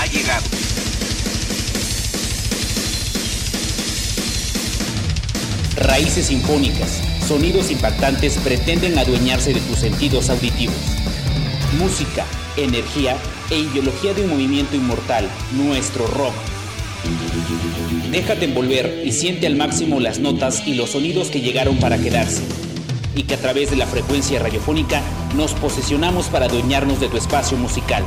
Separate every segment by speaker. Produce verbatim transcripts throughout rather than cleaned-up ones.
Speaker 1: ha llegado.
Speaker 2: Raíces sinfónicas, sonidos impactantes pretenden adueñarse de tus sentidos auditivos. Música, energía e ideología de un movimiento inmortal, nuestro rock. Déjate envolver y siente al máximo las notas y los sonidos que llegaron para quedarse, y que a través de la frecuencia radiofónica nos posesionamos para adueñarnos de tu espacio musical.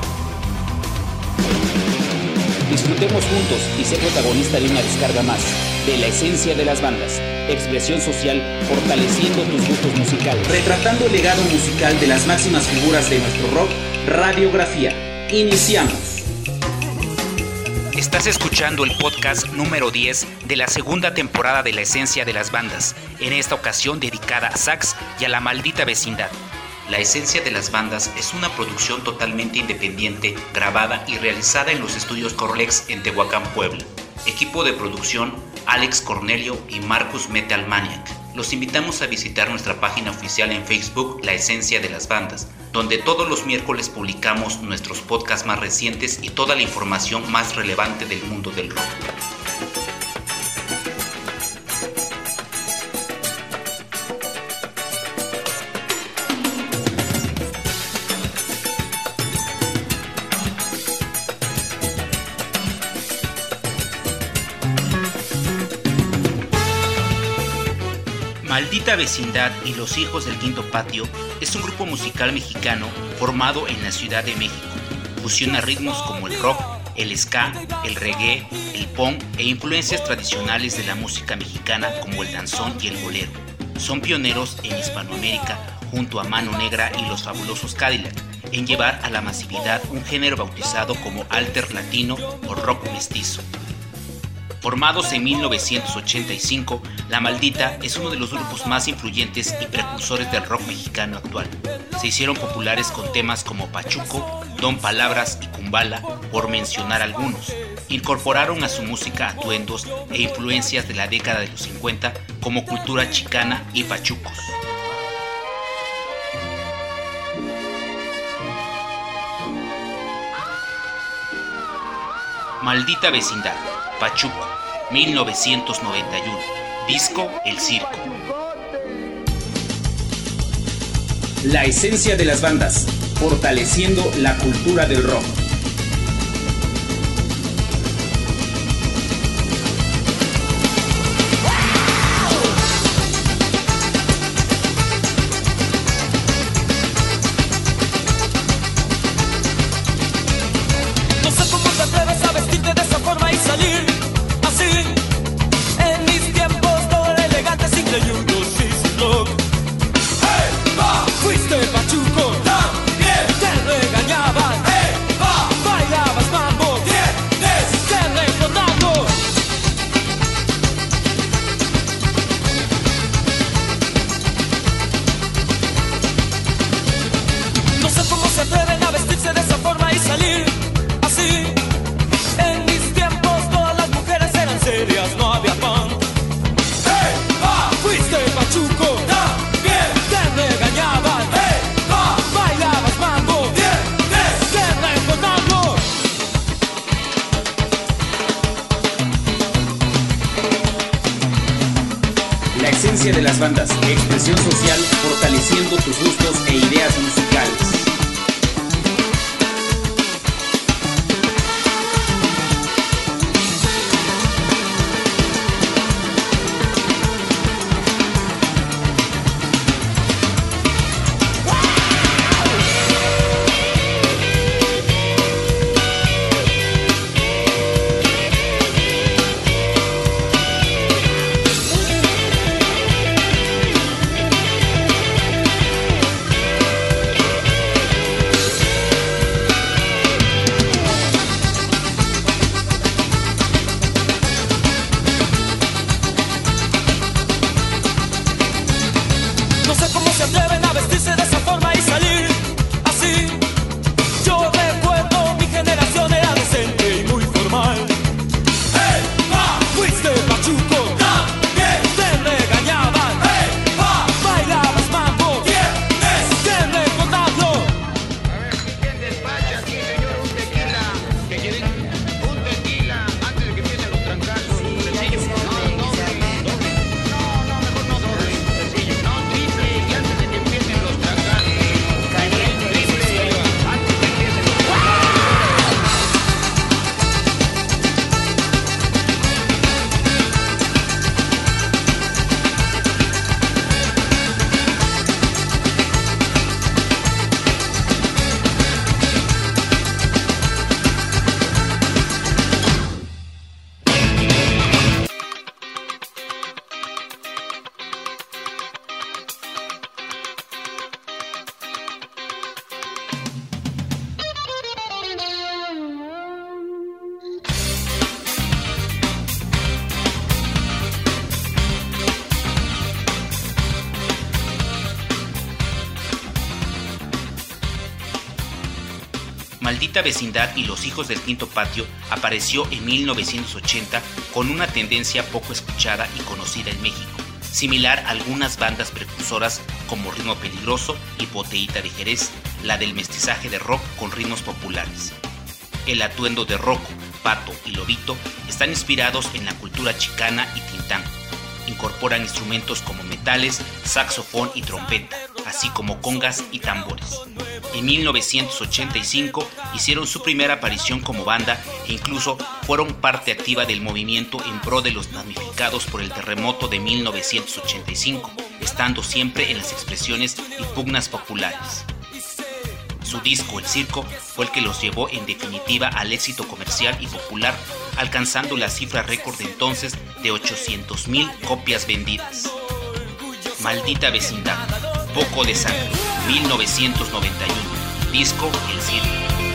Speaker 2: Disfrutemos juntos y sé protagonista de una descarga más de la esencia de las bandas. Expresión social fortaleciendo tus gustos musicales. Retratando el legado musical de las máximas figuras de nuestro rock, Radiografía. Iniciamos.
Speaker 1: Estás escuchando el podcast número diez de la segunda temporada de La Esencia de las Bandas, en esta ocasión dedicada a Sax y a la maldita vecindad. La Esencia de las Bandas es una producción totalmente independiente, grabada y realizada en los estudios Corlex en Tehuacán, Puebla. Equipo de producción: Alex Cornelio y Marcus Metal Maniac. Los invitamos a visitar nuestra página oficial en Facebook, La Esencia de las Bandas, donde todos los miércoles publicamos nuestros podcasts más recientes y toda la información más relevante del mundo del rock. Maldita Vecindad y Los Hijos del Quinto Patio es un grupo musical mexicano formado en la Ciudad de México. Fusiona ritmos como el rock, el ska, el reggae, el punk e influencias tradicionales de la música mexicana como el danzón y el bolero. Son pioneros en Hispanoamérica junto a Mano Negra y Los Fabulosos Cadillac en llevar a la masividad un género bautizado como alter latino o rock mestizo. Formados en mil novecientos ochenta y cinco, La Maldita es uno de los grupos más influyentes y precursores del rock mexicano actual. Se hicieron populares con temas como Pachuco, Don Palabras y Kumbala, por mencionar algunos. Incorporaron a su música atuendos e influencias de la década de los cincuenta como cultura chicana y pachucos. Maldita Vecindad, Pachuco, mil novecientos noventa y uno. Disco El Circo.
Speaker 2: La esencia de las bandas, fortaleciendo la cultura del rock. De las bandas, expresión social, fortaleciendo tus gustos e ideas musicales.
Speaker 1: Maldita Vecindad y Los Hijos del Quinto Patio apareció en mil novecientos ochenta con una tendencia poco escuchada y conocida en México, similar a algunas bandas precursoras como Ritmo Peligroso y Botellita de Jerez, la del mestizaje de rock con ritmos populares. El atuendo de Rocco, Pato y Lobito están inspirados en la cultura chicana y tintán. Incorporan instrumentos como metales, saxofón y trompeta, así como congas y tambores. En mil novecientos ochenta y cinco hicieron su primera aparición como banda e incluso fueron parte activa del movimiento en pro de los damnificados por el terremoto de mil novecientos ochenta y cinco, estando siempre en las expresiones y pugnas populares. Su disco El Circo fue el que los llevó en definitiva al éxito comercial y popular, alcanzando la cifra récord de entonces de ochocientas mil copias vendidas. Maldita Vecindad, Poco de Sangre, mil novecientos noventa y uno, disco El Circo.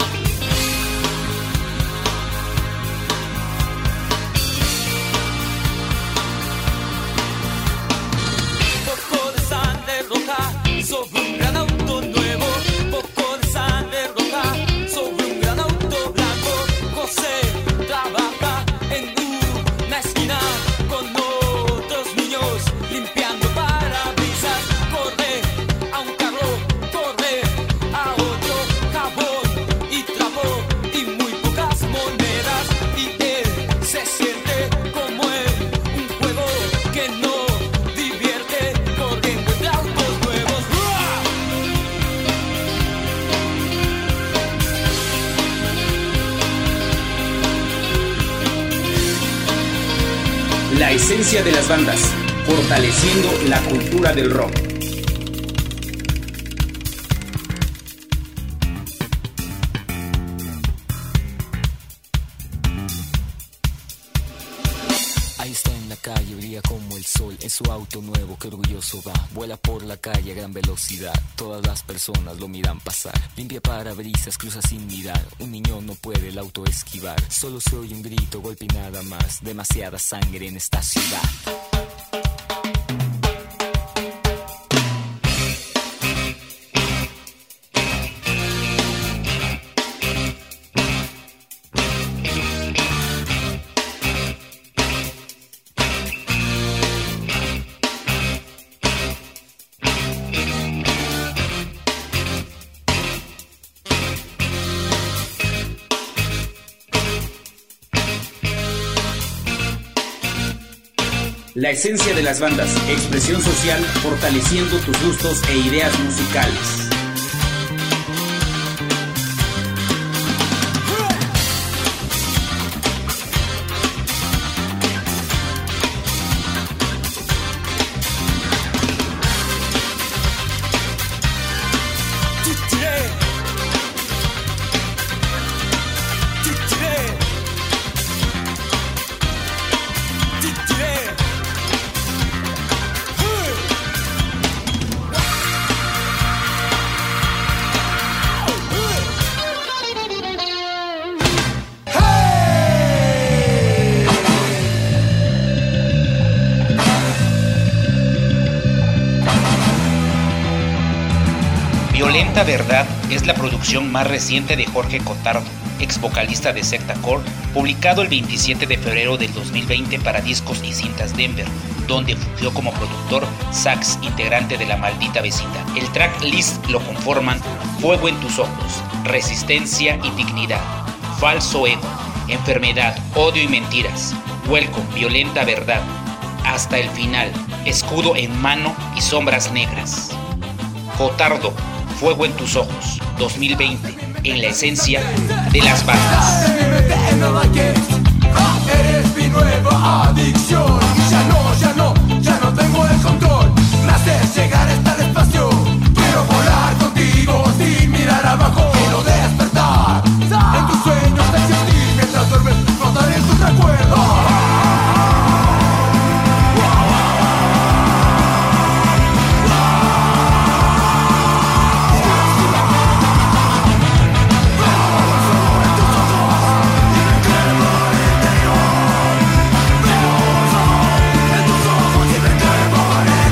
Speaker 2: La esencia de las bandas, fortaleciendo la cultura del rock.
Speaker 3: Ahí está en la calle, brilla como el sol, en su auto nuevo que orgulloso va. Vuela por la calle a gran velocidad, todas las personas lo miran pasar. Limpia parabrisas, cruza sin mirar, un niño no puede el auto esquivar. Solo se oye un grito, golpe y nada más, demasiada sangre en esta ciudad.
Speaker 2: La esencia de las bandas, expresión social, fortaleciendo tus gustos e ideas musicales.
Speaker 1: Violenta Verdad es la producción más reciente de Jorge Cotardo, ex vocalista de Secta Core, publicado el veintisiete de febrero del dos mil veinte para Discos y Cintas Denver, donde fungió como productor Sax, integrante de La Maldita Vecindad. El track list lo conforman Fuego en tus ojos, Resistencia y Dignidad, Falso Ego, Enfermedad, Odio y Mentiras, Welcome, Violenta Verdad, Hasta el Final, Escudo en Mano y Sombras Negras. Cotardo, Fuego en tus ojos, dos mil veinte, en la esencia de las bandas.
Speaker 4: Eres mi nueva adicción. Ya no, ya no, ya no tengo el control. Me haces llegar hasta el espacio. Quiero volar contigo sin mirar abajo. Quiero despertar en tus sueños de existir. Mientras duermes, flotar en tus recuerdos. En tus ojos y me quemo por él.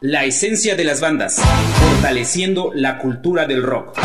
Speaker 2: La esencia de las bandas, fortaleciendo la cultura del rock.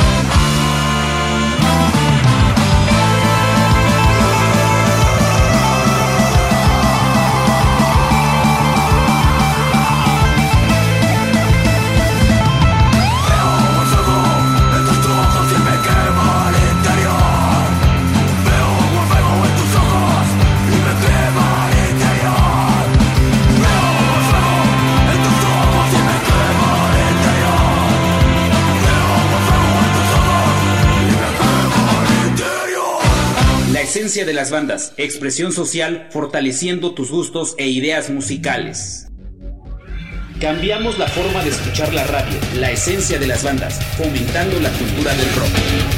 Speaker 2: Esencia de las bandas, expresión social, fortaleciendo tus gustos e ideas musicales. Cambiamos la forma de escuchar la radio, la esencia de las bandas, fomentando la cultura del rock.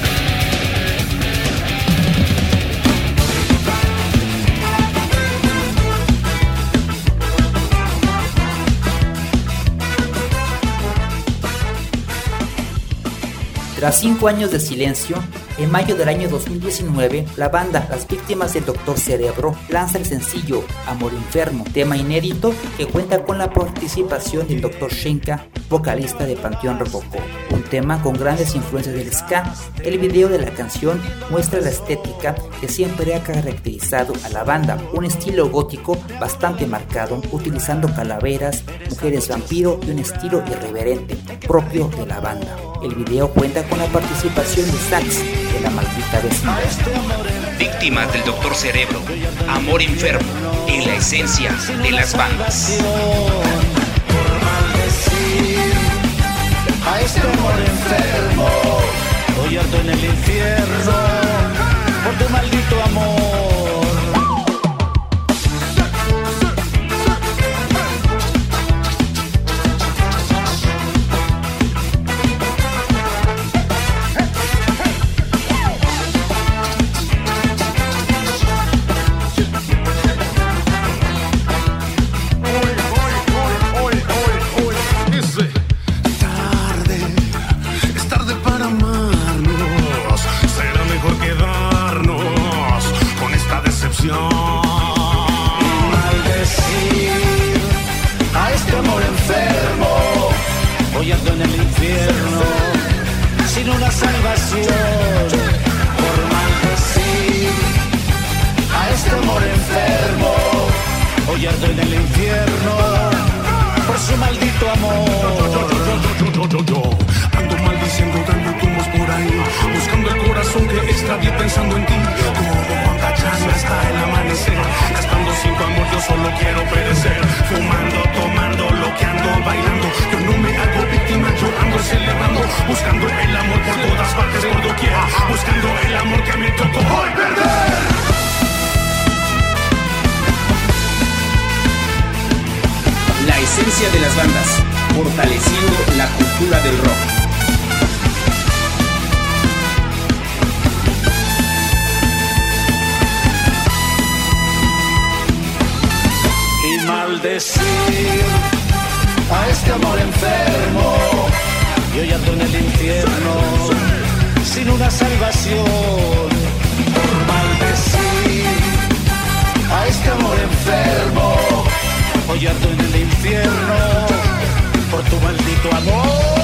Speaker 5: Tras cinco años de silencio, en mayo del año dos mil diecinueve, la banda Las Víctimas del Doctor Cerebro lanza el sencillo Amor Enfermo, tema inédito que cuenta con la participación del doctor Shenka, vocalista de Panteón Rococó, un tema con grandes influencias del ska. El video de la canción muestra la estética que siempre ha caracterizado a la banda, un estilo gótico bastante marcado, utilizando calaveras, mujeres vampiro y un estilo irreverente propio de la banda. El video cuenta con la participación de Sax de La Maldita Vecindad.
Speaker 1: Víctimas del Doctor Cerebro, Amor Enfermo, en la esencia de las bandas.
Speaker 6: A este amor enfermo, hoy ardo en el infierno por tu maldito amor. En el infierno, sin una salvación, por maldecir a este amor enfermo. Hoy ardo en el infierno por su maldito amor.
Speaker 7: Yo, yo, yo, yo, ando maldiciendo, dando tumbos por ahí, buscando el corazón que extravié pensando en ti. Como Juan Cachano hasta el amanecer, gastando sin tu amor yo solo quiero perecer. Fumando, tomando, loqueando, bailando, yo no me hago víctima, yo ando celebrando, buscando el amor por todas partes, por doquier, buscando el amor que me tocó hoy perder.
Speaker 2: La esencia de las bandas, fortaleciendo la cultura del rock.
Speaker 6: Y maldecir a este amor enfermo, y hoy ando en el infierno sin una salvación, por maldecir a este amor enfermo. Hoy ando en el infierno por tu maldito amor.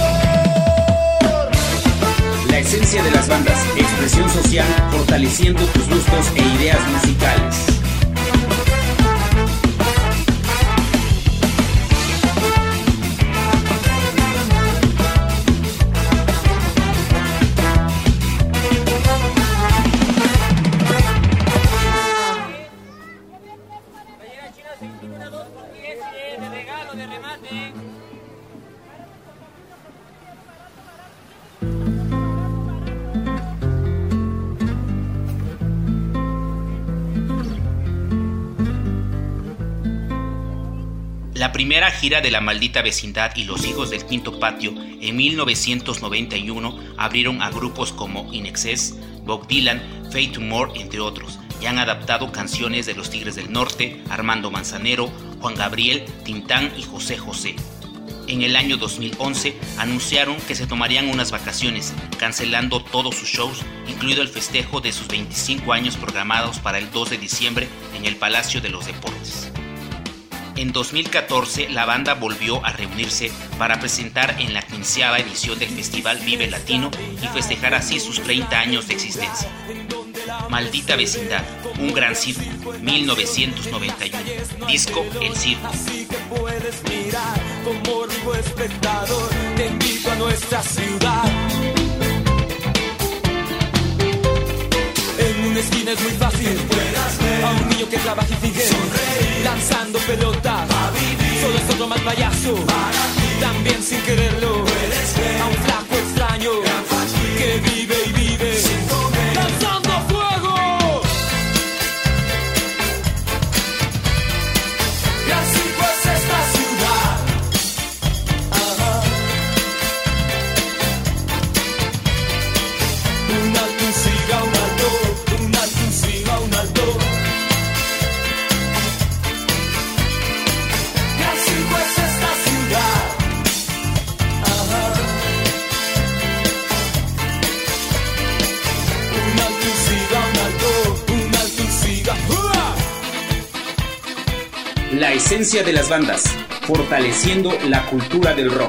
Speaker 2: La esencia de las bandas, expresión social, fortaleciendo tus gustos e ideas musicales.
Speaker 1: La primera gira de La Maldita Vecindad y Los Hijos del Quinto Patio en mil novecientos noventa y uno abrieron a grupos como In Excess, Bob Dylan, Faith No More, entre otros, y han adaptado canciones de Los Tigres del Norte, Armando Manzanero, Juan Gabriel, Tintán y José José. En el año dos mil once anunciaron que se tomarían unas vacaciones, cancelando todos sus shows, incluido el festejo de sus veinticinco años programados para el dos de diciembre en el Palacio de los Deportes. En dos mil catorce, la banda volvió a reunirse para presentar en la quinceava edición del festival Vive Latino y festejar así sus treinta años de existencia. Maldita Vecindad, un gran circo, mil novecientos noventa y uno. Disco El Circo.
Speaker 4: Así que puedes mirar como rico espectador, te invito a nuestra ciudad. En una esquina es muy fácil a un niño que trabaja y sigue lanzando pelotas. Solo es otro mal payaso, también sin quererlo. A un flaco extraño que vive y vive lanzando fuego. Y así pues esta ciudad. Ajá. Un alto, un siga, un alto. Un alto, un siga, un alto. Y así pues esta ciudad. Ajá. Un alto, un siga, un alto. Un alto, un siga. ¡Hua!
Speaker 2: La esencia de las bandas, fortaleciendo la cultura del rock.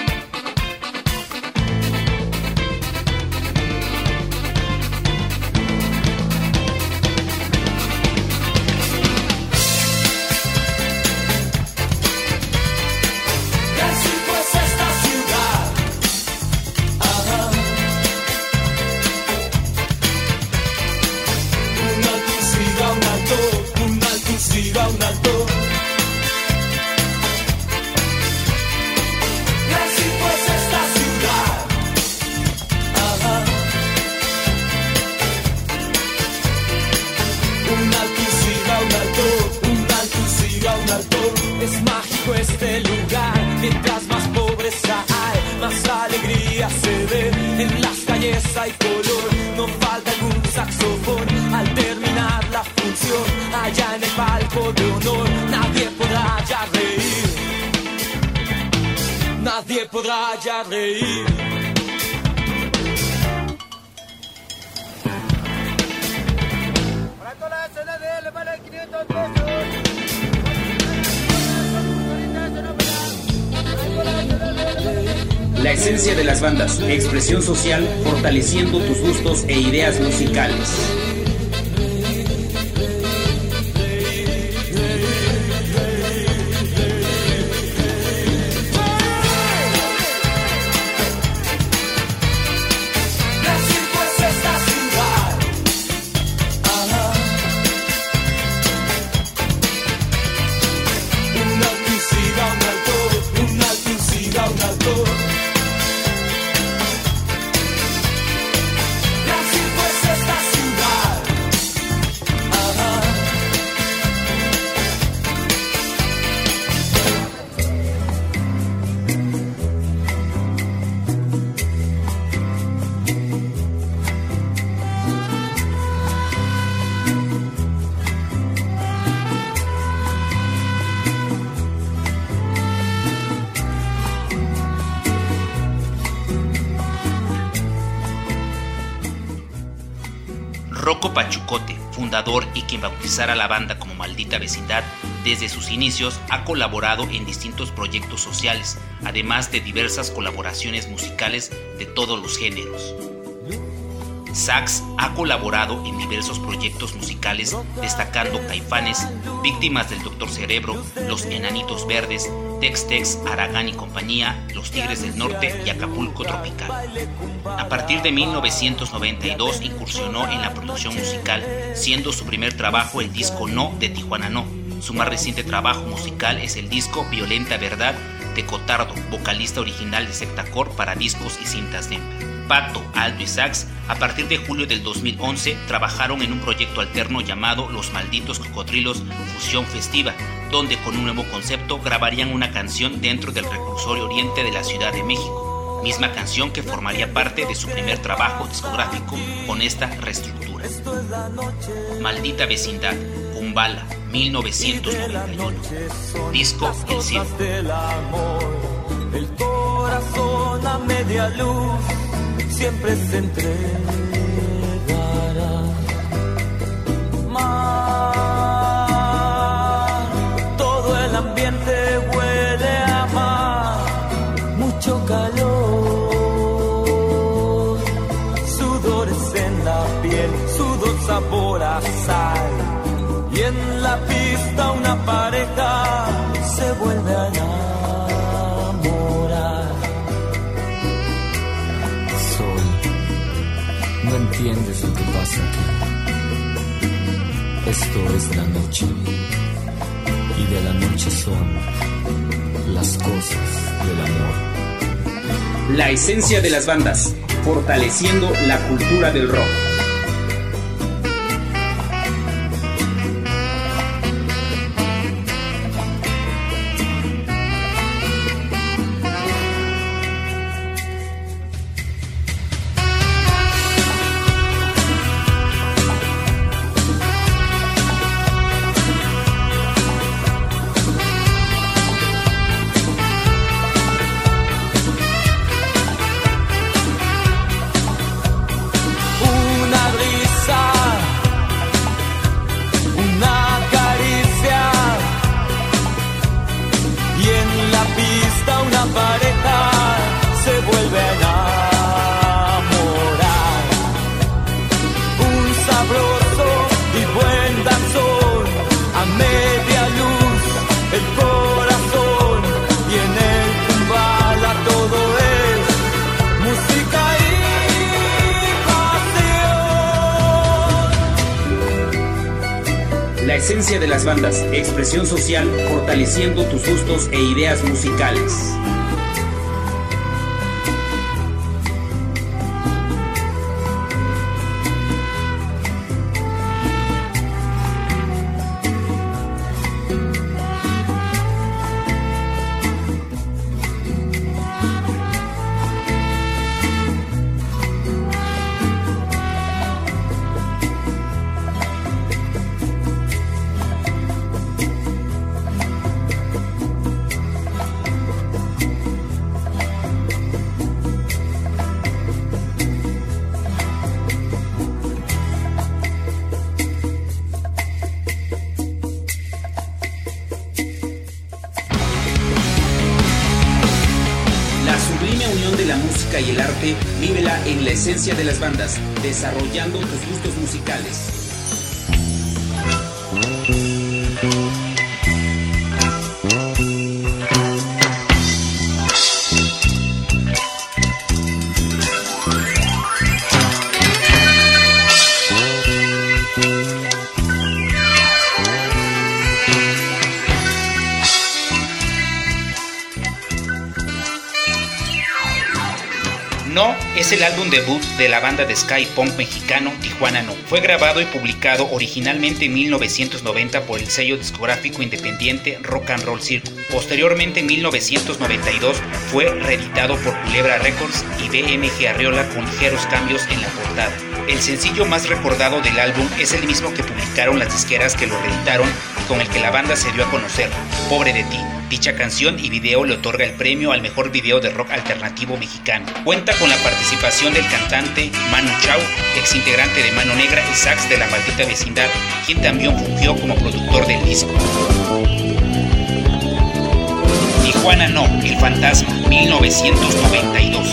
Speaker 4: Y así pues esta ciudad. Ajá. Un alto, un siga, un alto. Un alto, un siga, un alto. Y así pues esta ciudad. Ajá. Un alto, un siga, un alto. Un alto, un siga, un alto. Es mágico este lugar. Mientras más pobreza hay, más alegría se ve. En las calles hay color, no falta algún saxofón. Al terminar la función, allá en el palco de honor, nadie podrá ya reír. Nadie podrá ya reír.
Speaker 2: La esencia de las bandas, expresión social, fortaleciendo tus gustos e ideas musicales.
Speaker 4: Y así pues esta ciudad. Ajá. Un alto, un siga, un alto. Un alto, un siga, un alto. Y así pues esta ciudad. Ajá.
Speaker 1: Rocco Pachucote, fundador y quien bautizara la banda como Maldita Vecindad, desde sus inicios ha colaborado en distintos proyectos sociales, además de diversas colaboraciones musicales de todos los géneros. Sax ha colaborado en diversos proyectos musicales, destacando Caifanes, Víctimas del Doctor Cerebro, Los Enanitos Verdes, Tex Tex, Aragán y compañía, Los Tigres del Norte y Acapulco Tropical. A partir de mil novecientos noventa y dos incursionó en la producción musical, siendo su primer trabajo el disco No de Tijuana No. Su más reciente trabajo musical es el disco Violenta Verdad de Cotardo, vocalista original de Sectacore para discos y cintas Denver. Pato, Alto y Sax, a partir de julio del dos mil once, trabajaron en un proyecto alterno llamado Los Malditos Cocodrilos Fusión Festiva, donde con un nuevo concepto grabarían una canción dentro del reclusorio oriente de la Ciudad de México, misma canción que formaría parte de su primer trabajo discográfico con esta reestructura. Maldita Vecindad, Kumbala, mil novecientos noventa y uno. Disco El Circo.
Speaker 4: El corazón a media luz siempre se entregará. Mar, todo el ambiente olor a sal. Y en la pista una pareja se vuelve a enamorar.
Speaker 3: Sol, no entiendes lo que pasa aquí. Esto es la noche, y de la noche son las cosas del amor.
Speaker 2: La esencia de las bandas, fortaleciendo la cultura del rock. La esencia de las bandas, expresión social, fortaleciendo tus gustos e ideas musicales. Y el arte, vívela en la esencia de las bandas, desarrollando tus gustos musicales.
Speaker 1: No es el álbum debut de la banda de ska y punk mexicano Tijuana No. Fue grabado y publicado originalmente en mil novecientos noventa por el sello discográfico independiente Rock and Roll Circle. Posteriormente, en mil novecientos noventa y dos, fue reeditado por Culebra Records y B M G Arreola con ligeros cambios en la portada. El sencillo más recordado del álbum es el mismo que publicaron las disqueras que lo reeditaron y con el que la banda se dio a conocer, Pobre de ti. Dicha canción y video le otorga el premio al mejor video de rock alternativo mexicano. Cuenta con la participación del cantante Manu Chao, ex integrante de Mano Negra y sax de La Maldita Vecindad, quien también fungió como productor del disco. Tijuana No, el fantasma, mil novecientos noventa y dos.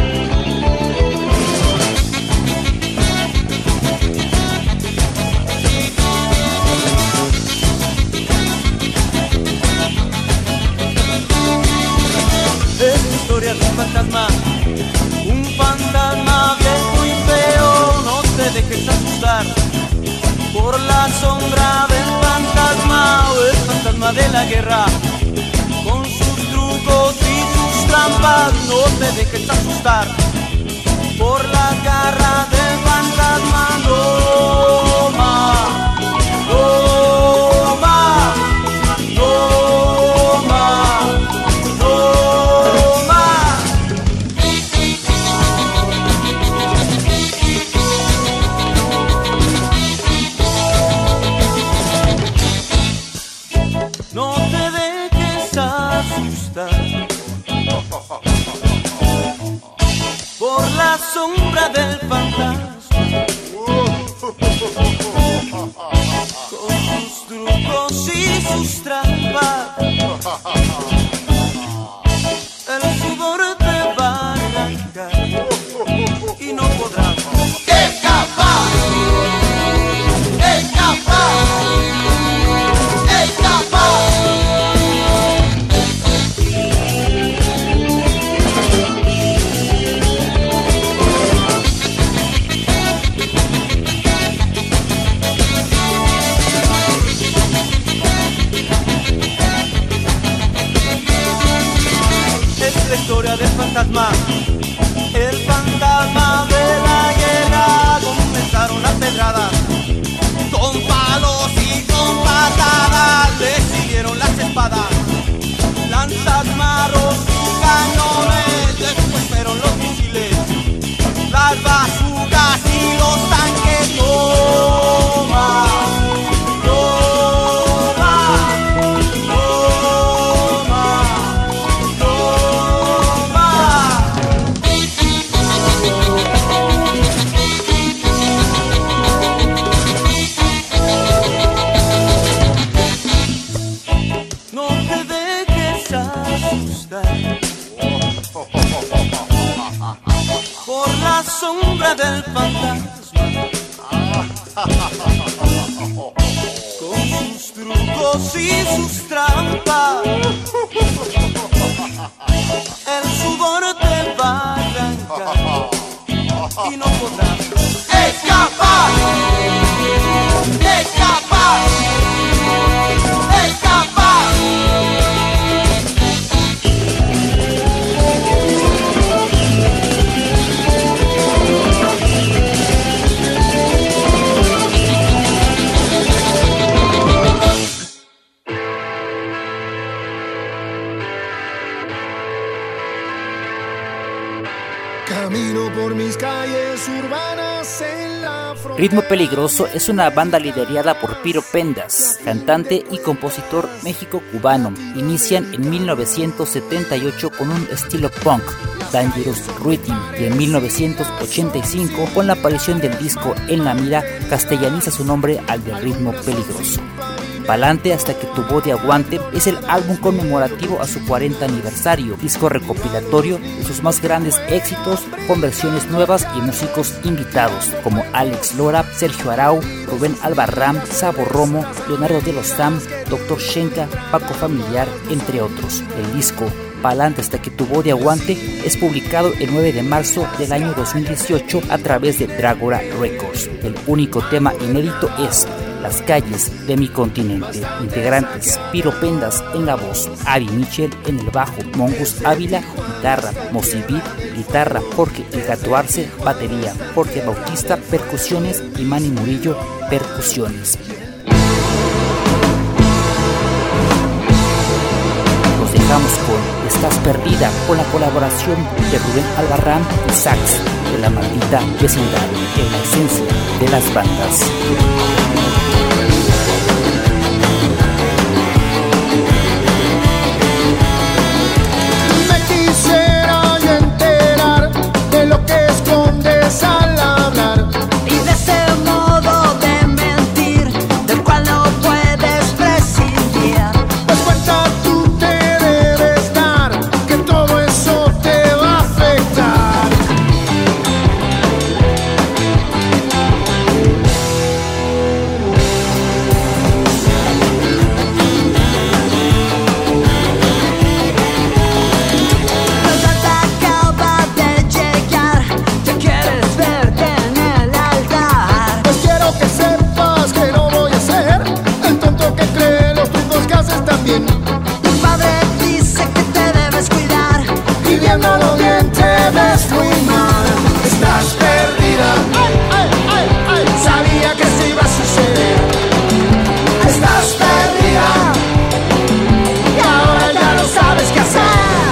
Speaker 4: De un fantasma, un fantasma viejo y feo. No te dejes asustar por la sombra del fantasma, o el fantasma de la guerra con sus trucos y sus trampas. No te dejes asustar por la garra del fantasma. No más, no más, no más, no más. No te dejes asustar por la sombra del fantasma, con sus trucos y sus trampas. El sudor te va a arrancar y no podrás escapar.
Speaker 8: sombra del fantasma, con sus trucos y sus trampas. El sudor te va a arrancar y no podrás escapar, escapar, escapar.
Speaker 9: Camino por mis calles urbanas en la frontera.
Speaker 5: Ritmo Peligroso es una banda liderada por Piro Pendas, cantante y compositor México-cubano. Inician en mil novecientos setenta y ocho con un estilo punk, Dangerous Rhythm, y en mil novecientos ochenta y cinco, con la aparición del disco En la Mira, castellaniza su nombre al de Ritmo Peligroso. Pa'lante hasta que tu body aguante es el álbum conmemorativo a su cuarenta aniversario, disco recopilatorio de sus más grandes éxitos con versiones nuevas y músicos invitados como Alex Lora, Sergio Arau, Rubén Albarrán, Sabo Romo, Leonardo de los Sam, doctor Shenka, Paco Familiar, entre otros. El disco Pa'lante hasta que tu body aguante es publicado el nueve de marzo del año dos mil dieciocho a través de Dragora Records. El único tema inédito es Las calles de mi continente. Integrantes: Piro Pendas en la voz, Ari Michel en el bajo, Mongus Ávila guitarra, Mosibit guitarra, Jorge El Gato Arce batería, Jorge Bautista percusiones y Manny Murillo percusiones. Nos dejamos con Estás Perdida, con la colaboración de Rubén Albarrán y Sax de La Maldita Vecindad, en la esencia de las bandas.
Speaker 9: Lo que escondes al hablar
Speaker 8: y de ese modo de mentir del cual no puedes prescindir.
Speaker 9: Pues cuenta tú te debes dar que todo eso te va a afectar.
Speaker 8: Tu padre dice que te debes cuidar
Speaker 9: y viéndolo bien te ves muy mal. Estás perdida, ay, ay, ay, ay. Sabía que se iba a suceder. Estás perdida y ahora ya no sabes qué hacer.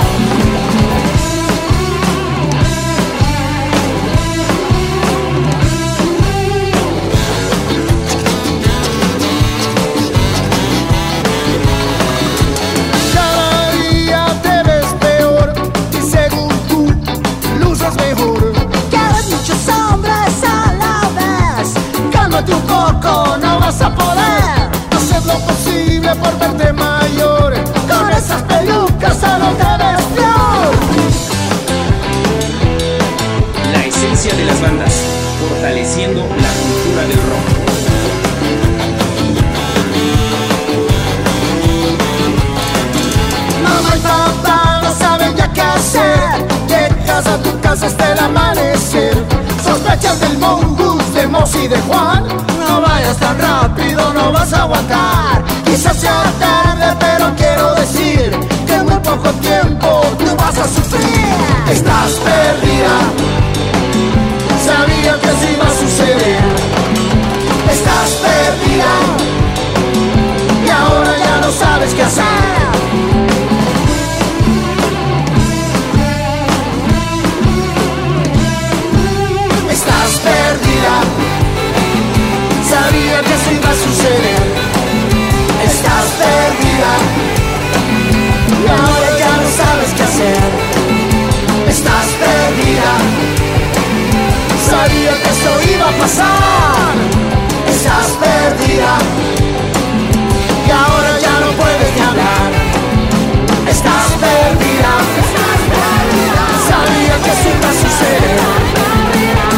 Speaker 9: Un poco, no vas a poder hacer lo posible por verte mayor. Con esas pelucas solo te ves peor.
Speaker 2: La esencia de las bandas, fortaleciendo la cultura del rock.
Speaker 9: Mamá y papá no saben ya qué hacer. De casa a tu casa hasta el amanecer. Sospechas del mongoose, de Mos y de Juan. No vayas tan rápido, no vas a aguantar. Quizás sea tarde, pero quiero decir que en muy poco tiempo tú vas a sufrir. Estás perdida, sabía que así iba a suceder. Estás perdida y ahora ya no sabes qué hacer. Estás perdida, sabía que eso iba a suceder. Estás perdida y ahora ya no sabes qué hacer. Estás perdida, sabía que esto iba a pasar. Estás perdida y ahora ya no puedes ni hablar. Estás perdida, sabía que eso iba a suceder.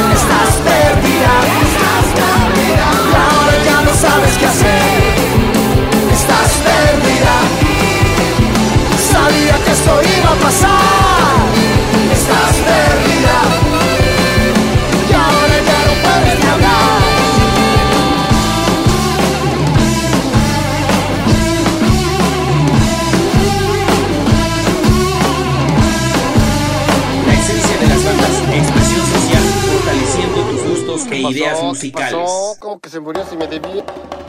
Speaker 2: e ideas musicales.
Speaker 10: ¿Qué pasó? ¿Cómo que se murió si me debía?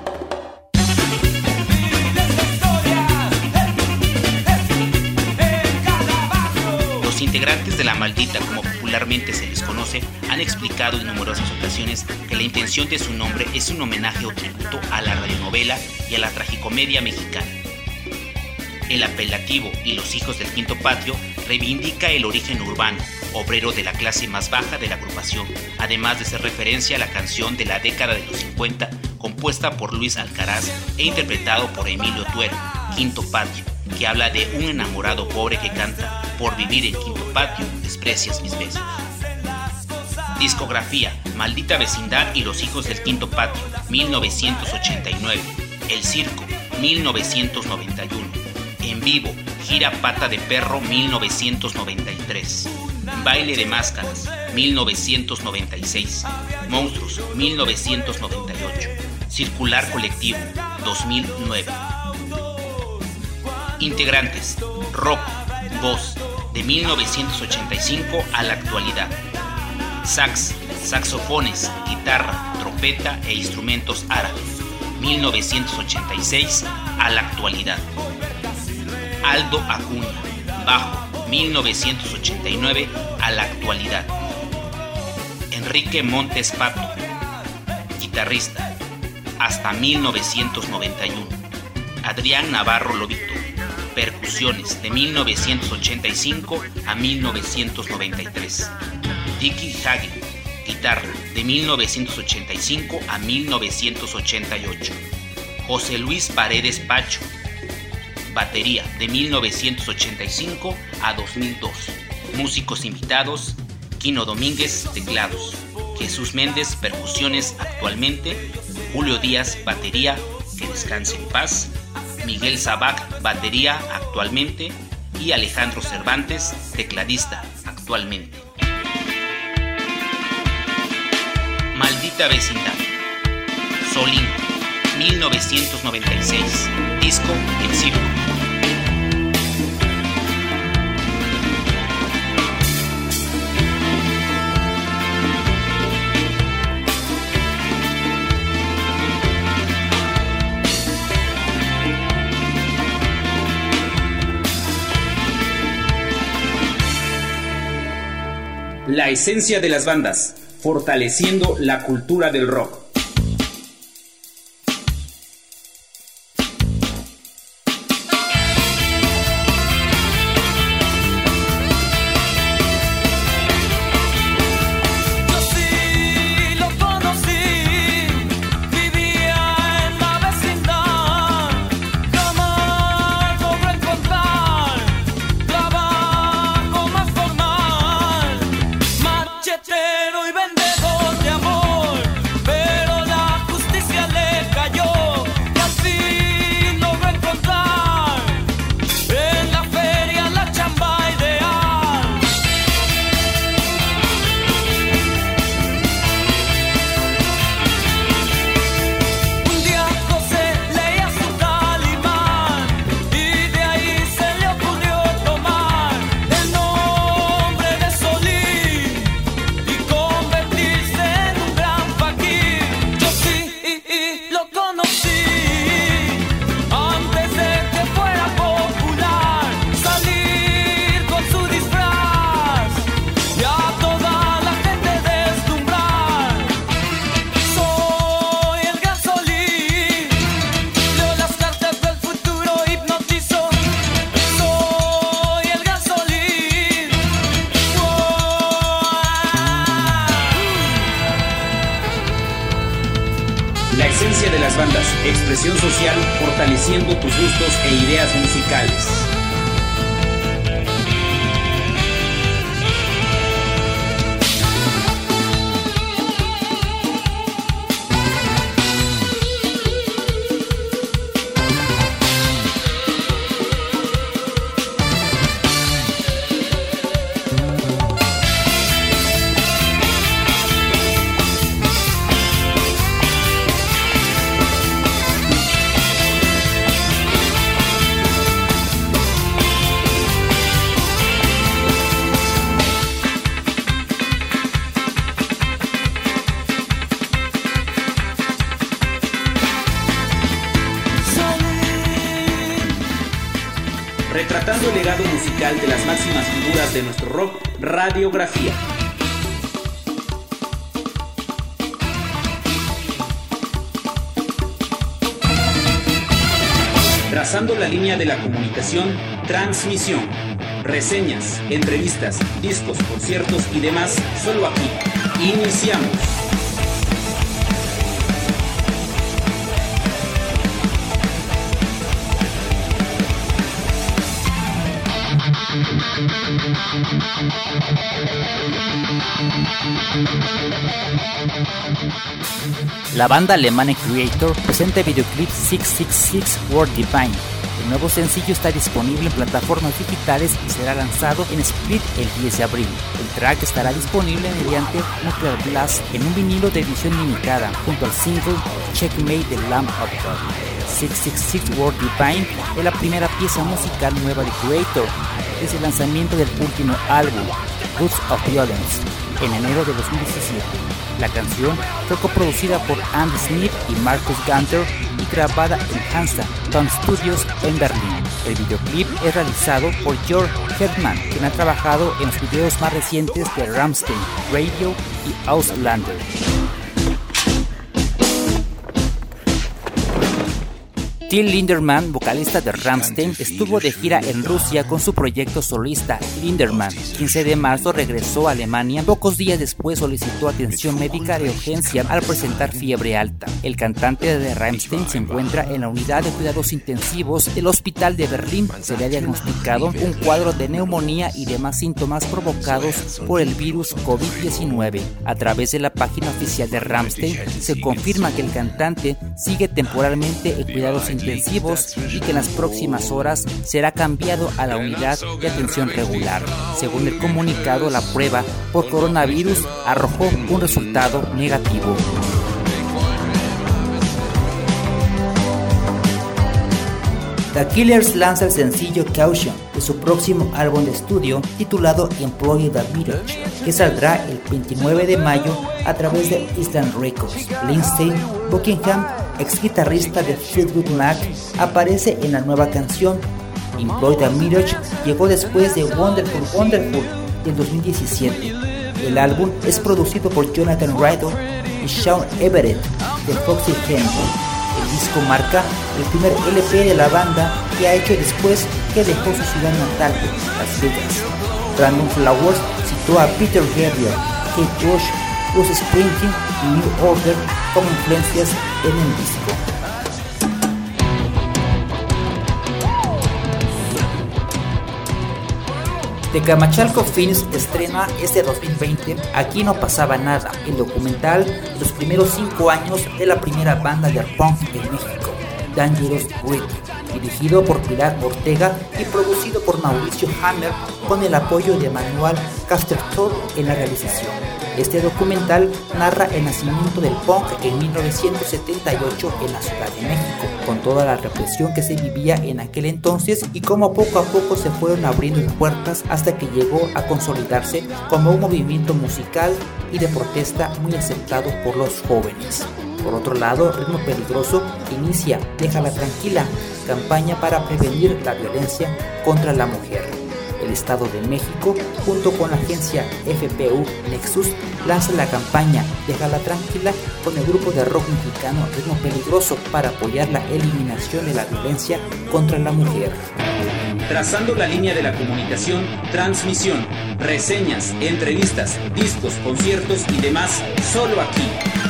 Speaker 1: Los integrantes de La Maldita, como popularmente se les conoce, han explicado en numerosas ocasiones que la intención de su nombre es un homenaje o tributo a la radionovela y a la tragicomedia mexicana. El apelativo y Los Hijos del Quinto Patio reivindica el origen urbano, obrero de la clase más baja de la agrupación, además de ser referencia a la canción de la década de los cincuenta, compuesta por Luis Alcaraz e interpretado por Emilio Tuero, Quinto Patio, que habla de un enamorado pobre que canta: por vivir en Quinto Patio, desprecias mis besos. Discografía: Maldita Vecindad y Los Hijos del Quinto Patio, mil novecientos ochenta y nueve. El Circo, mil novecientos noventa y uno. En vivo, Gira Pata de Perro, mil novecientos noventa y tres. Baile de Máscaras, mil novecientos noventa y seis. Monstruos, mil novecientos noventa y ocho. Circular Colectivo, dos mil nueve. Integrantes: rock, voz, de mil novecientos ochenta y cinco a la actualidad. Sax, saxofones, guitarra, trompeta e instrumentos árabes, mil novecientos ochenta y seis a la actualidad. Aldo Acuña, bajo, mil novecientos ochenta y nueve a la actualidad. Enrique Montes Pato, guitarrista, hasta mil novecientos noventa y uno. Adrián Navarro Lobito, percusiones, de mil novecientos ochenta y cinco a mil novecientos noventa y tres. Dicky Hagen, guitarra, de mil novecientos ochenta y cinco a mil novecientos ochenta y ocho. José Luis Paredes Pacho, batería, de mil novecientos ochenta y cinco a dos mil dos. Músicos invitados: Quino Domínguez, teclados; Jesús Méndez, percusiones actualmente; Julio Díaz, batería, que descanse en paz; Miguel Sabac, batería actualmente; y Alejandro Cervantes, tecladista actualmente. Maldita Vecindad. Solín, mil novecientos noventa y seis. Disco El Circo.
Speaker 2: La esencia de las bandas, fortaleciendo la cultura del rock.
Speaker 11: Machetero y vendedor de amor, pero la justicia le cayó y al fin logró encontrar en la feria la chamba ideal. Un día José leía su calimán y de ahí se le ocurrió tomar el nombre de Solín y convertirse en un gran faquir. Yo sí lo conocí antes de que fuera popular salir con su disfraz y a toda la gente deslumbrar. Soy el gran Solín, leo las cartas del futuro, hipnotizo. Soy el gran Solín.
Speaker 2: La esencia de las bandas, expresión social, fortaleciendo tus gustos e ideas musicales. retratando el legado musical de las máximas figuras de nuestro rock, Radiografía. Trazando la línea de la comunicación, transmisión, reseñas, entrevistas, discos, conciertos y demás, solo aquí. Iniciamos.
Speaker 5: La banda alemana Kreator presenta el videoclip seiscientos sesenta y seis World Divine. El nuevo sencillo está disponible en plataformas digitales y será lanzado en Split el diez de abril. El track estará disponible mediante Nuclear Blast en un vinilo de edición limitada, junto al single Checkmate de Lamb of God. seiscientos sesenta y seis World Divine es la primera pieza musical nueva de Kreator desde el lanzamiento del último álbum, Roots of Violence, en enero de dos mil diecisiete. La canción fue coproducida por Andy Smith y Markus Ganter y grabada en Hansa Tone Studios en Berlín. El videoclip es realizado por Georg Hetman, quien ha trabajado en los videos más recientes de Rammstein, Radio y Auslander. Till Lindemann, vocalista de Rammstein, estuvo de gira en Rusia con su proyecto solista Lindemann. quince de marzo regresó a Alemania. Pocos días después solicitó atención médica de urgencia al presentar fiebre alta. El cantante de Rammstein se encuentra en la unidad de cuidados intensivos del Hospital de Berlín. Se le ha diagnosticado un cuadro de neumonía y demás síntomas provocados por el virus COVID diecinueve. A través de la página oficial de Rammstein se confirma que el cantante sigue temporalmente en cuidados intensivos intensivos y que en las próximas horas será cambiado a la unidad de atención regular. Según el comunicado, la prueba por coronavirus arrojó un resultado negativo. The Killers lanza el sencillo Caution de su próximo álbum de estudio titulado Employee the Mirage, que saldrá el veintinueve de mayo a través de Island Records. Lindsey Buckingham, ex guitarrista de Fleetwood Mac, aparece en la nueva canción. Employee the Mirage llegó después de Wonderful Wonderful del dos mil diecisiete. El álbum es producido por Jonathan Ryder y Sean Everett de Foxy Henry. El disco marca el primer L P de la banda que ha hecho después que dejó su ciudad natal, Las Vegas. Random Flowers citó a Peter Gabriel, Kate Bush, Bruce Springsteen y New Order como influencias en el disco. Tecamachalco Films estrena este dos mil veinte Aquí no pasaba nada, el documental de los primeros cinco años de la primera banda de punk en México, Dangerous Greed, dirigido por Pilar Ortega y producido por Mauricio Hammer con el apoyo de Manuel Castertod en la realización. Este documental narra el nacimiento del punk en mil novecientos setenta y ocho en la Ciudad de México, con toda la represión que se vivía en aquel entonces y cómo poco a poco se fueron abriendo puertas hasta que llegó a consolidarse como un movimiento musical y de protesta muy aceptado por los jóvenes. Por otro lado, Ritmo Peligroso inicia Déjala Tranquila, campaña para prevenir la violencia contra la mujer. El Estado de México, junto con la agencia F P U Nexus, lanza la campaña Déjala Tranquila con el grupo de rock mexicano Ritmo Peligroso para apoyar la eliminación de la violencia contra la mujer.
Speaker 2: Trazando la línea de la comunicación, transmisión, reseñas, entrevistas, discos, conciertos y demás, solo aquí.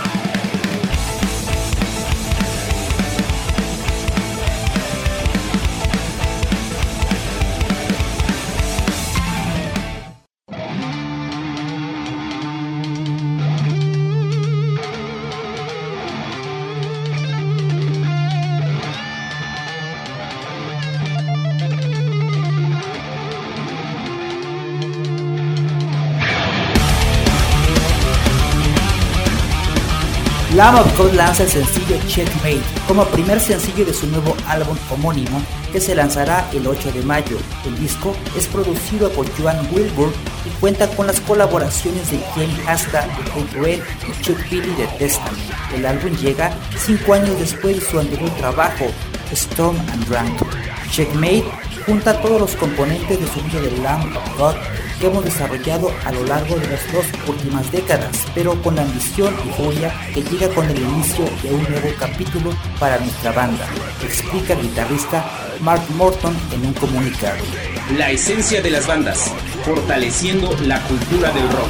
Speaker 5: Lamb of God lanza el sencillo Checkmate como primer sencillo de su nuevo álbum homónimo que se lanzará el ocho de mayo. El disco es producido por Joan Wilbur y cuenta con las colaboraciones de Jamie Hasta de Hate Rain y Chuck Billy de Testament. El álbum llega cinco años después de su anterior trabajo, Storm and Drunk. Checkmate junta todos los componentes de sonido del Lamb of God que hemos desarrollado a lo largo de las dos últimas décadas, pero con la ambición y furia que llega con el inicio de un nuevo capítulo para nuestra banda, explica el guitarrista Mark Morton en un comunicado.
Speaker 2: La esencia de las bandas, fortaleciendo la cultura del rock.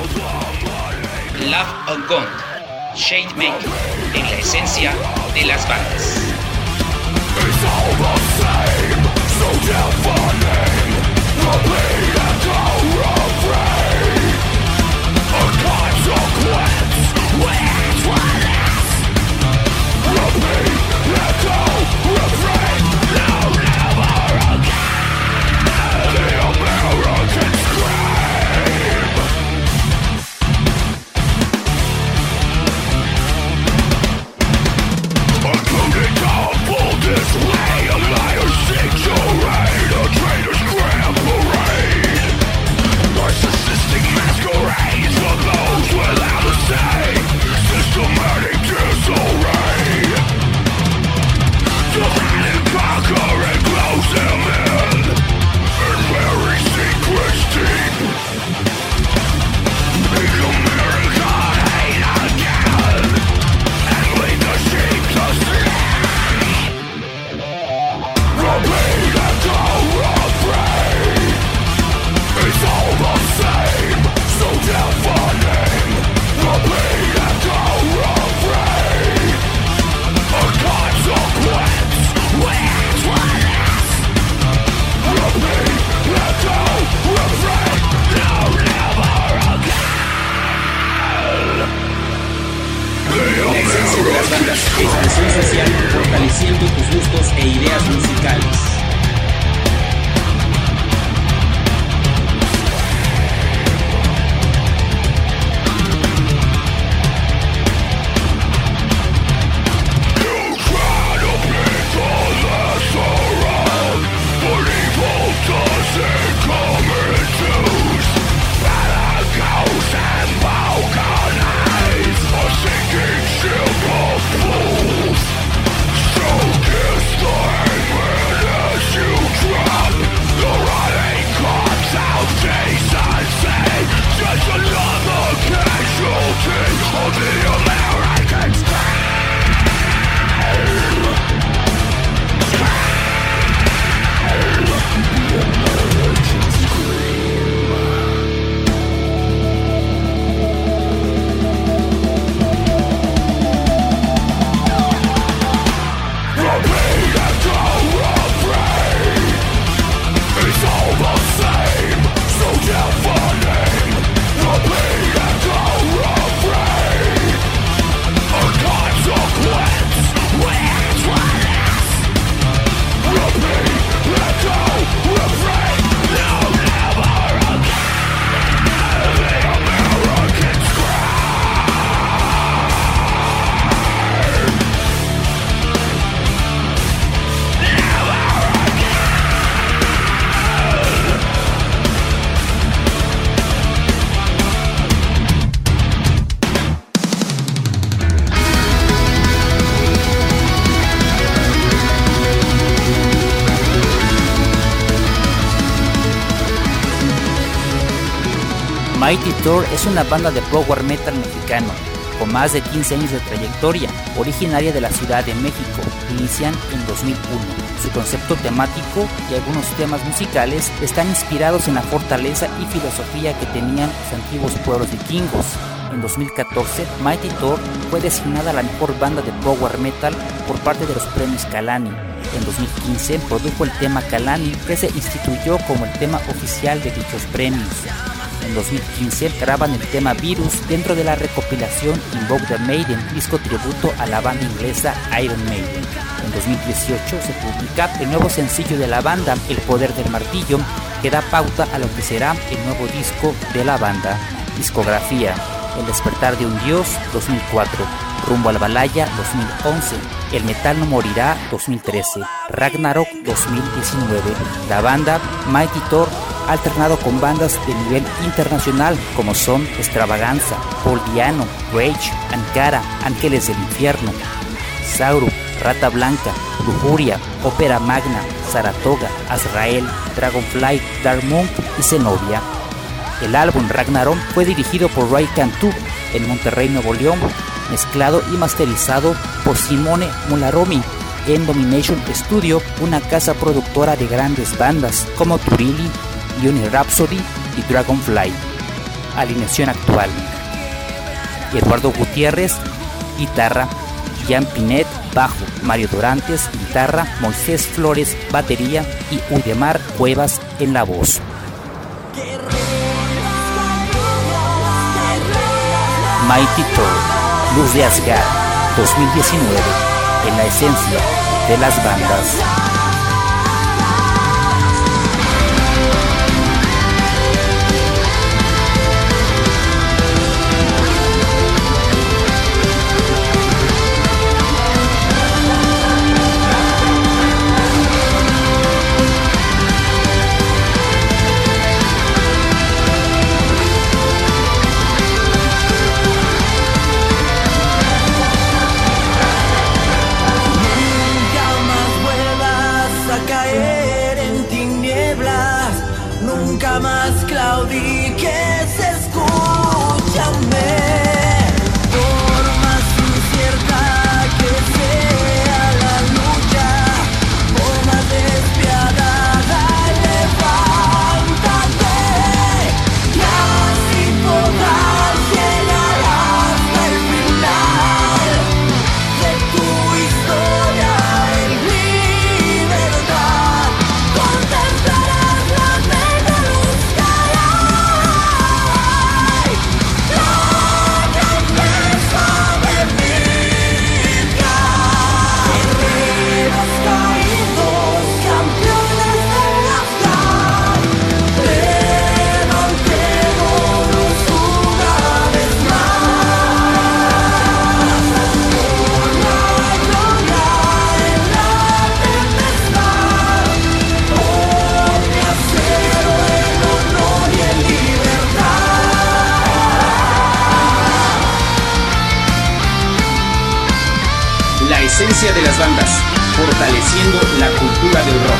Speaker 1: Lamb of God, Checkmate, en la esencia de las bandas.
Speaker 4: It's all the same, so deafening. The bleed echo refrain. A consequence which will last. The bleed echo refrain. No, never again. The American scream. Including double display. A liar seeks your aid. A traitor's grand parade. Narcissistic masquerades for those without a say. Systematic disarray. Divide and conquer and close them in. And bury secrets deep. Make America hate again. And lead the sheep to sleep. The beat echo refrain. It's all the same, so deafening. The beat echo refrain. A consequence which will last. The beat echo refrain. No, never again.
Speaker 2: La esencia de las bandas, expresión social, fortaleciendo tus gustos e ideas musicales.
Speaker 5: Mighty Thor es una banda de power metal mexicano, con más de quince años de trayectoria, originaria de la Ciudad de México. Inician en dos mil uno. Su concepto temático y algunos temas musicales están inspirados en la fortaleza y filosofía que tenían los antiguos pueblos vikingos. En dos mil catorce, Mighty Thor fue designada la mejor banda de power metal por parte de los premios Kalani. En dos mil quince produjo el tema Kalani, que se instituyó como el tema oficial de dichos premios. En dos mil quince graban el tema Virus dentro de la recopilación Invoke the Maiden, disco tributo a la banda inglesa Iron Maiden. En dos mil dieciocho se publica el nuevo sencillo de la banda, El Poder del Martillo, que da pauta a lo que será el nuevo disco de la banda. Discografía: El Despertar de un Dios, dos mil cuatro, Rumbo al Valhalla, dos mil once, El Metal No Morirá, dos mil trece, Ragnarok, dos mil diecinueve. La banda Mighty Thor ha alternado con bandas de nivel internacional como son Extravaganza, Paul Diano, Rage, Ankara, Ángeles del Infierno, Sauru, Rata Blanca, Lujuria, Ópera Magna, Saratoga, Azrael, Dragonfly, Dark Monk y Zenobia. El álbum Ragnarok fue dirigido por Ray Cantú en Monterrey, Nuevo León, mezclado y masterizado por Simone Mularomi en Domination Studio, una casa productora de grandes bandas como Turilli, Uni Rhapsody y Dragonfly. Alineación actual: Eduardo Gutiérrez, guitarra; Jan Pinet, bajo; Mario Dorantes, guitarra; Moisés Flores, batería; y Udemar Cuevas en la voz. Mighty Thor, Luz de Asgard, dos mil diecinueve, en la esencia de las bandas.
Speaker 8: Nunca más claudiques, escúchame. Por más incierta que sea la lucha, por más despiadada, levántate. Y así podrás llegar hasta el final de tu historia en libertad. Contemplarás la mega luz caer, la grandeza de Midgard. Guerreros caídos, campeones de Asgard, levantémonos una vez más por la gloria en la tempestad, por mi acero en honor y en libertad.
Speaker 2: La esencia de las bandas, fortaleciendo la cultura del rock.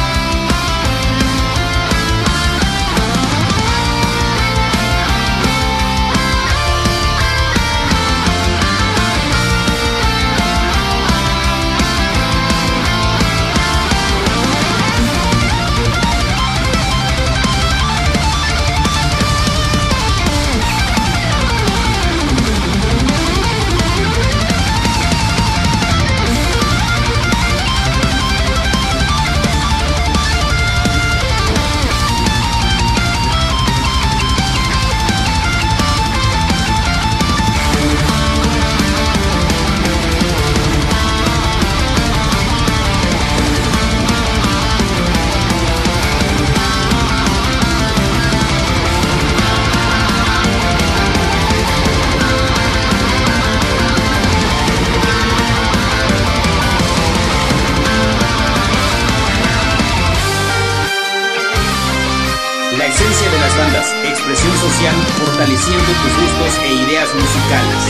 Speaker 2: La esencia de las bandas, expresión social, fortaleciendo tus gustos e ideas musicales.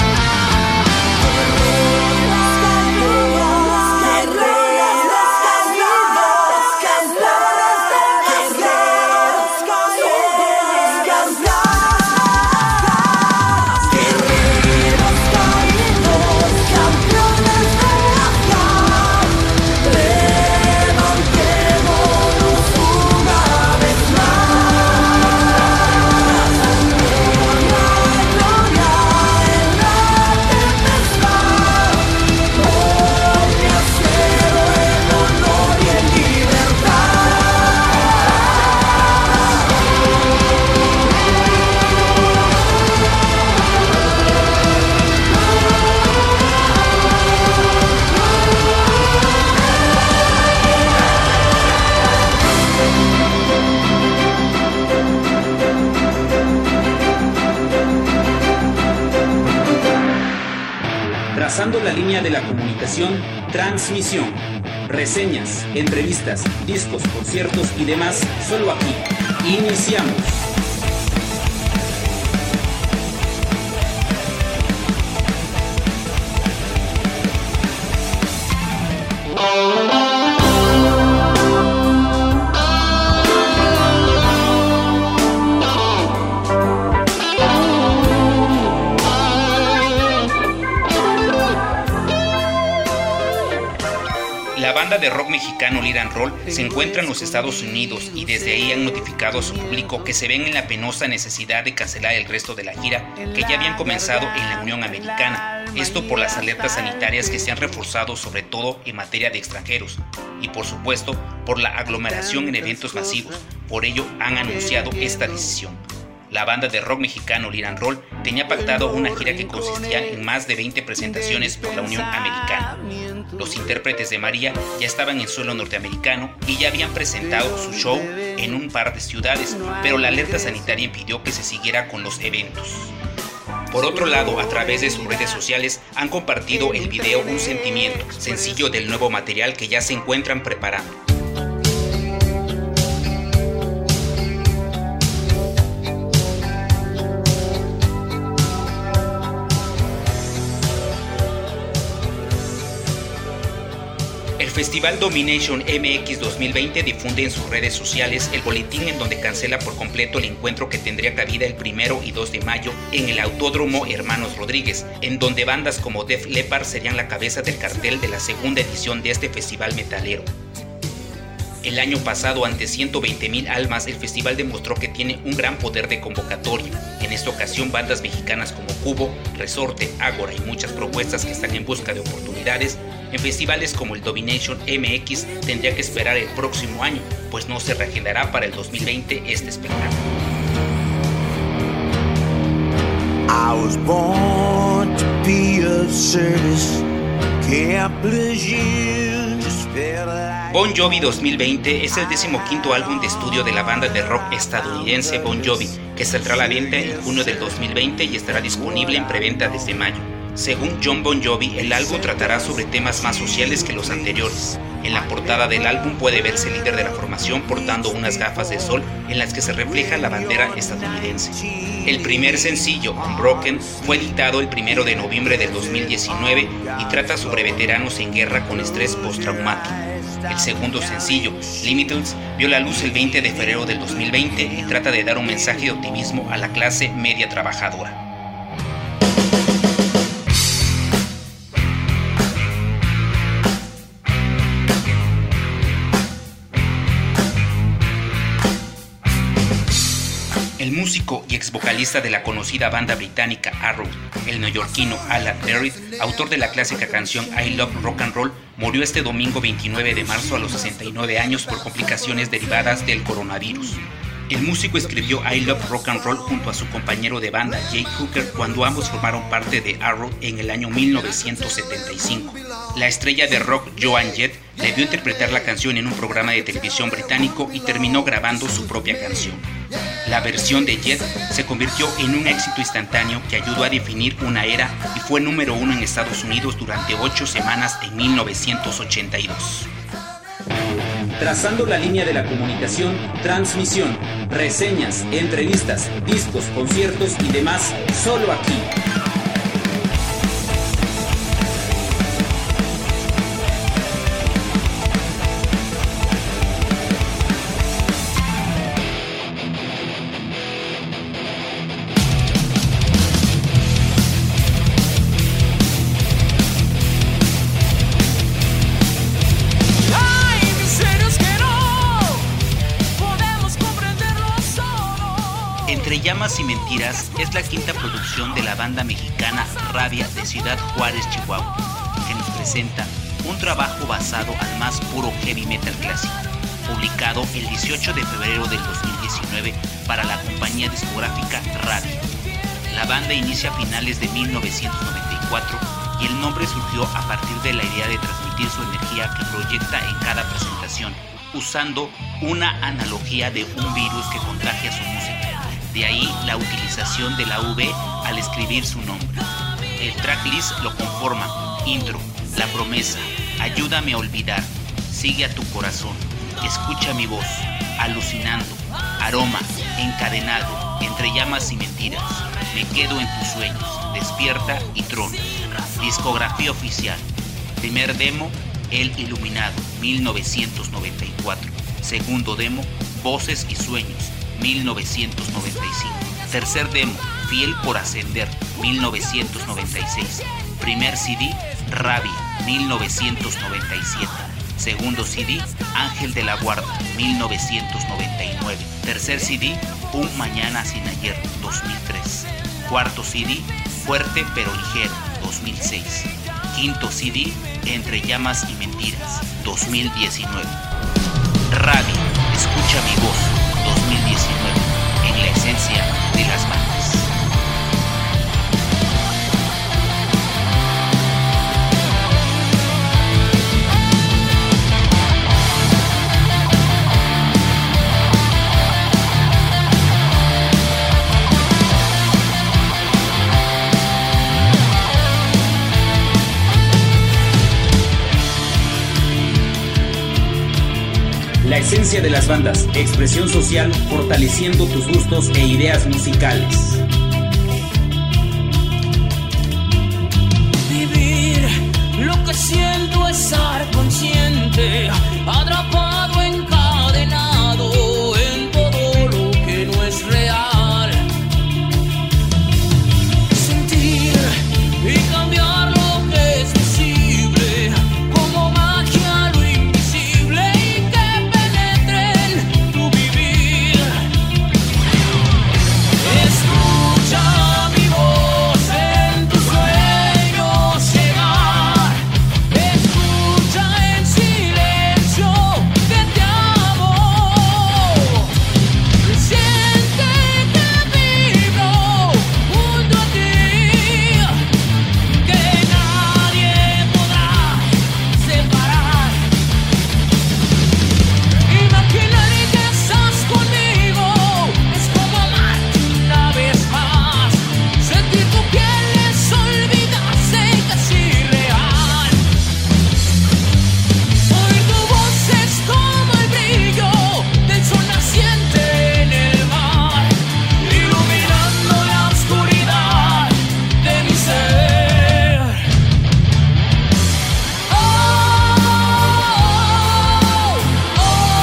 Speaker 8: Guerreros
Speaker 2: Trazando la línea de la comunicación, transmisión, reseñas, entrevistas, discos, conciertos y demás, solo aquí. Iniciamos.
Speaker 1: La banda de rock mexicano Lead and Roll se encuentra en los Estados Unidos y desde ahí han notificado a su público que se ven en la penosa necesidad de cancelar el resto de la gira que ya habían comenzado en la Unión Americana. Esto por las alertas sanitarias que se han reforzado sobre todo en materia de extranjeros y por supuesto por la aglomeración en eventos masivos. Por ello han anunciado esta decisión. La banda de rock mexicano Lead and Roll tenía pactado una gira que consistía en más de veinte presentaciones por la Unión Americana. Los intérpretes de María ya estaban en suelo norteamericano y ya habían presentado su show en un par de ciudades, pero la alerta sanitaria impidió que se siguiera con los eventos. Por otro lado, a través de sus redes sociales han compartido el video Un Sentimiento, sencillo del nuevo material que ya se encuentran preparando. El Festival Domination M X dos mil veinte difunde en sus redes sociales el boletín en donde cancela por completo el encuentro que tendría cabida el primero y dos de mayo en el Autódromo Hermanos Rodríguez, en donde bandas como Def Leppard serían la cabeza del cartel de la segunda edición de este festival metalero. El año pasado, ante ciento veinte mil almas, el festival demostró que tiene un gran poder de convocatoria. En esta ocasión, bandas mexicanas como Cubo, Resorte, Ágora y muchas propuestas que están en busca de oportunidades en festivales como el Domination M X tendría que esperar el próximo año, pues no se reagendará para el dos mil veinte este espectáculo.
Speaker 12: I was born to be of service, can't please you, just feel like...
Speaker 1: Bon Jovi dos mil veinte es el decimoquinto álbum de estudio de la banda de rock estadounidense Bon Jovi, que saldrá a la venta en junio del dos mil veinte y estará disponible en preventa desde mayo. Según John Bon Jovi, el álbum tratará sobre temas más sociales que los anteriores. En la portada del álbum puede verse el líder de la formación portando unas gafas de sol en las que se refleja la bandera estadounidense. El primer sencillo, Unbroken, fue editado el primero de noviembre del dos mil diecinueve y trata sobre veteranos en guerra con estrés postraumático. El segundo sencillo, Limitals, vio la luz el veinte de febrero del dos mil veinte y trata de dar un mensaje de optimismo a la clase media trabajadora. El músico y ex vocalista de la conocida banda británica Arrow, el neoyorquino Alan Merritt, autor de la clásica canción I Love Rock and Roll, murió este domingo veintinueve de marzo a los sesenta y nueve años por complicaciones derivadas del coronavirus. El músico escribió I Love Rock and Roll junto a su compañero de banda Jake Hooker cuando ambos formaron parte de Arrow en el año mil novecientos setenta y cinco. La estrella de rock Joan Jett debió interpretar la canción en un programa de televisión británico y terminó grabando su propia canción. La versión de Jett se convirtió en un éxito instantáneo que ayudó a definir una era y fue número uno en Estados Unidos durante ocho semanas en mil novecientos ochenta y dos.
Speaker 2: Trazando la línea de la comunicación, transmisión, reseñas, entrevistas, discos, conciertos y demás, solo aquí.
Speaker 1: Entre Llamas y Mentiras es la quinta producción de la banda mexicana Rabia de Ciudad Juárez, Chihuahua, que nos presenta un trabajo basado al más puro heavy metal clásico, publicado el dieciocho de febrero del dos mil diecinueve para la compañía discográfica Rabia. La banda inicia a finales de mil novecientos noventa y cuatro y el nombre surgió a partir de la idea de transmitir su energía que proyecta en cada presentación, usando una analogía de un virus que contagia su música. De ahí la utilización de la V al escribir su nombre. El tracklist lo conforman Intro, La Promesa, Ayúdame a Olvidar, Sigue a tu Corazón, Escucha mi Voz, Alucinando, Aroma, Encadenado, Entre Llamas y Mentiras, Me Quedo en Tus Sueños, Despierta y Trono. Discografía oficial. Primer demo, El Iluminado, mil novecientos noventa y cuatro. Segundo demo, Voces y Sueños, mil novecientos noventa y cinco. Tercer demo, Fiel por Ascender, mil novecientos noventa y seis. Primer C D, Rabia, mil novecientos noventa y siete. Segundo C D, Ángel de la Guarda, mil novecientos noventa y nueve. Tercer C D, Un Mañana Sin Ayer, dos mil tres. Cuarto C D, Fuerte pero Ligero, dos mil seis. Quinto C D, Entre Llamas y Mentiras, dos mil diecinueve. Rabia, Escucha mi Voz, dos mil diecinueve. En la esencia de las bandas.
Speaker 2: La esencia de las bandas, expresión social, fortaleciendo tus gustos e ideas musicales.
Speaker 11: Vivir, lo que siento es estar consciente, atrapado, encadenado en todo lo que no es real. Sentir y cambiar lo que es visible, como magia lo invisible. Escucha mi voz en tus sueños llegar, escucha en silencio que te amo, siente que vibro junto a ti, que nadie podrá separar. Imaginar que estás conmigo es como amarte una vez más, sentir tu piel es olvidarse casi real. Oír tu voz es como el brillo del sol naciente en el mar, iluminando la oscuridad de mi ser. Oh, oh,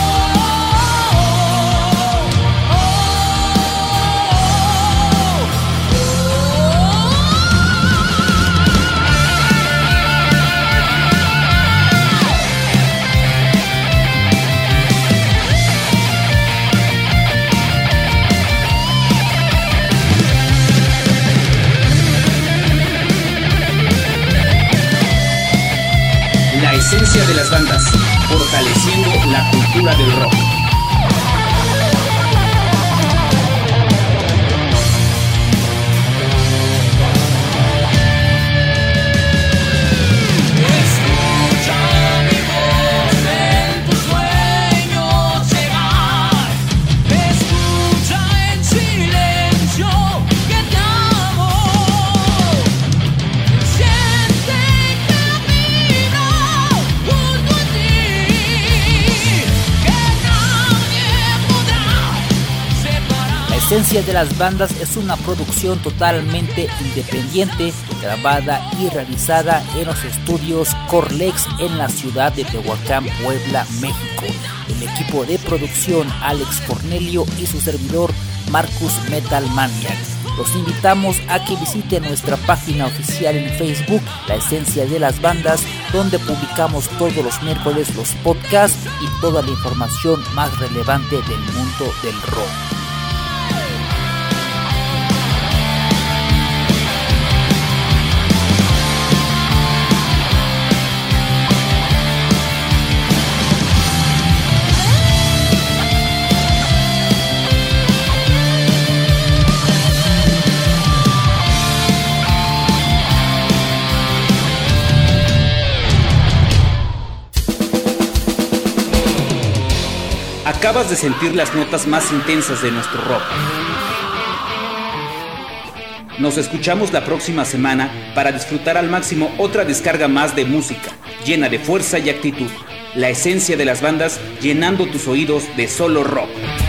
Speaker 2: La esencia de las bandas, fortaleciendo la cultura del rock.
Speaker 11: escucha mi voz en tus sueños llegar, escucha en silencio que te amo, siente que vibro junto a ti, que nadie podrá separar.
Speaker 5: La esencia de las bandas es una producción totalmente independiente, grabada y realizada en los estudios Corlex en la ciudad de Tehuacán, Puebla, México. El equipo de producción Alex Cornelio y su servidor Marcus Metal Maniac. Los invitamos a que visiten nuestra página oficial en Facebook, La Esencia de las Bandas, donde publicamos todos los miércoles los podcasts y toda la información más relevante del mundo del rock.
Speaker 2: Acabas de sentir las notas más intensas de nuestro rock. Nos escuchamos la próxima semana para disfrutar al máximo otra descarga más de música, llena de fuerza y actitud. La esencia de las bandas llenando tus oídos de solo rock.